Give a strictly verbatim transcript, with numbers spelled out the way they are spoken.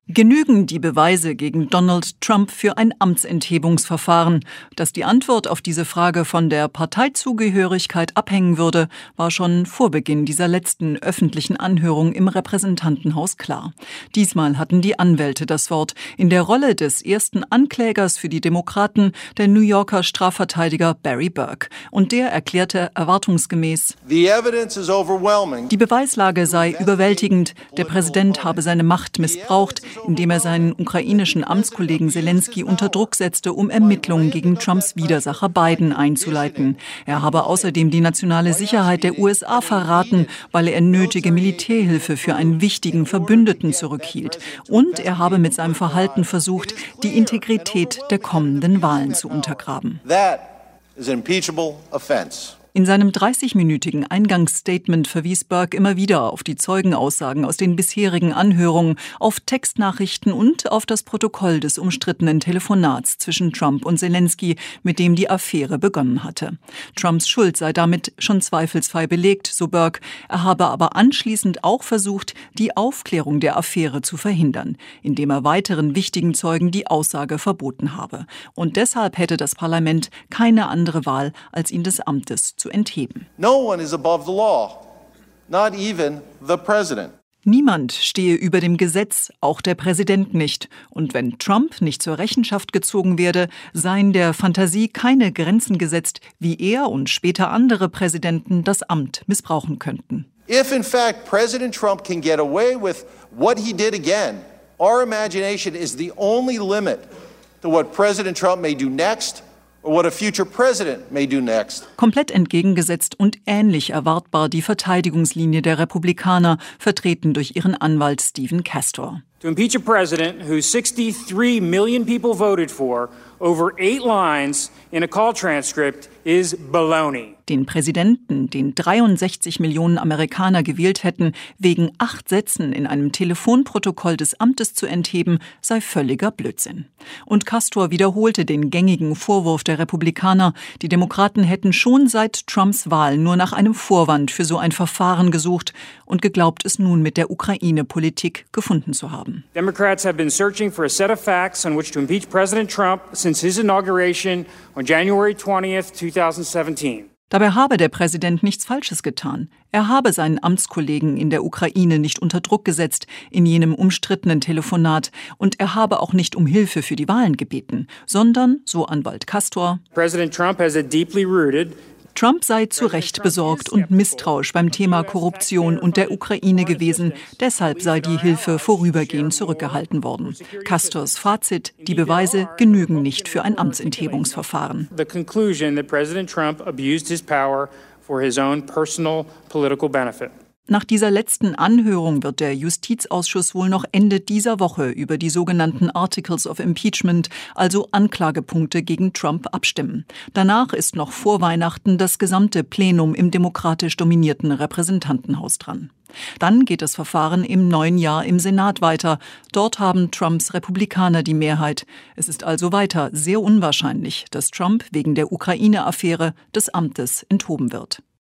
Genügen die Beweise gegen Donald Trump für ein Amtsenthebungsverfahren? Dass die Antwort auf diese Frage von der Parteizugehörigkeit abhängen würde, war schon vor Beginn dieser letzten öffentlichen Anhörung im Repräsentantenhaus klar. Diesmal hatten die Anwälte das Wort, in der Rolle des ersten Anklägers für die Demokraten, der New Yorker Strafverteidiger Barry Burke. Und der erklärte erwartungsgemäß: The evidence is overwhelming. Die Beweislage sei überwältigend, der Präsident habe seine Macht missbraucht, indem er seinen ukrainischen Amtskollegen Selenskyj unter Druck setzte, um Ermittlungen gegen Trumps Widersacher Biden einzuleiten. Er habe außerdem die nationale Sicherheit der U S A verraten, weil er nötige Militärhilfe für einen wichtigen Verbündeten zurückhielt. Und er habe mit seinem Verhalten versucht, die Integrität der kommenden Wahlen zu untergraben. That is an impeachable offense. In seinem dreißigminütigen Eingangsstatement verwies Burke immer wieder auf die Zeugenaussagen aus den bisherigen Anhörungen, auf Textnachrichten und auf das Protokoll des umstrittenen Telefonats zwischen Trump und Selenskyj, mit dem die Affäre begonnen hatte. Trumps Schuld sei damit schon zweifelsfrei belegt, so Burke. Er habe aber anschließend auch versucht, die Aufklärung der Affäre zu verhindern, indem er weiteren wichtigen Zeugen die Aussage verboten habe. Und deshalb hätte das Parlament keine andere Wahl, als ihn des Amtes zu zu entheben. No one is above the law, not even the president. Niemand stehe über dem Gesetz, auch der Präsident nicht. Und wenn Trump nicht zur Rechenschaft gezogen werde, seien der Fantasie keine Grenzen gesetzt, wie er und später andere Präsidenten das Amt missbrauchen könnten. If in fact President Trump can get away with what he did again, our imagination is the only limit to what President Trump may do next. What a future president may do next. Komplett entgegengesetzt und ähnlich erwartbar die Verteidigungslinie der Republikaner, vertreten durch ihren Anwalt Stephen Castor. To impeach a president who sixty-three million people voted for over eight lines in a call transcript is baloney. Den Präsidenten, den dreiundsechzig Millionen Amerikaner gewählt hätten, wegen acht Sätzen in einem Telefonprotokoll des Amtes zu entheben, sei völliger Blödsinn. Und Castor wiederholte den gängigen Vorwurf der Republikaner, die Demokraten hätten schon seit Trumps Wahl nur nach einem Vorwand für so ein Verfahren gesucht und geglaubt, es nun mit der Ukraine-Politik gefunden zu haben. Democrats have been searching for a set of facts on which to impeach President Trump since his inauguration on January twentieth, twenty seventeen. Dabei habe der Präsident nichts Falsches getan. Er habe seinen Amtskollegen in der Ukraine nicht unter Druck gesetzt in jenem umstrittenen Telefonat und er habe auch nicht um Hilfe für die Wahlen gebeten, sondern, so Anwalt Castor, President Trump has a deeply rooted Trump sei zu Recht besorgt und misstrauisch beim Thema Korruption und der Ukraine gewesen. Deshalb sei die Hilfe vorübergehend zurückgehalten worden. Castors Fazit: Die Beweise genügen nicht für ein Amtsenthebungsverfahren. The conclusion that President Trump abused his power for his own personal political benefit. Nach dieser letzten Anhörung wird der Justizausschuss wohl noch Ende dieser Woche über die sogenannten Articles of Impeachment, also Anklagepunkte gegen Trump, abstimmen. Danach ist noch vor Weihnachten das gesamte Plenum im demokratisch dominierten Repräsentantenhaus dran. Dann geht das Verfahren im neuen Jahr im Senat weiter. Dort haben Trumps Republikaner die Mehrheit. Es ist also weiter sehr unwahrscheinlich, dass Trump wegen der Ukraine-Affäre des Amtes enthoben wird.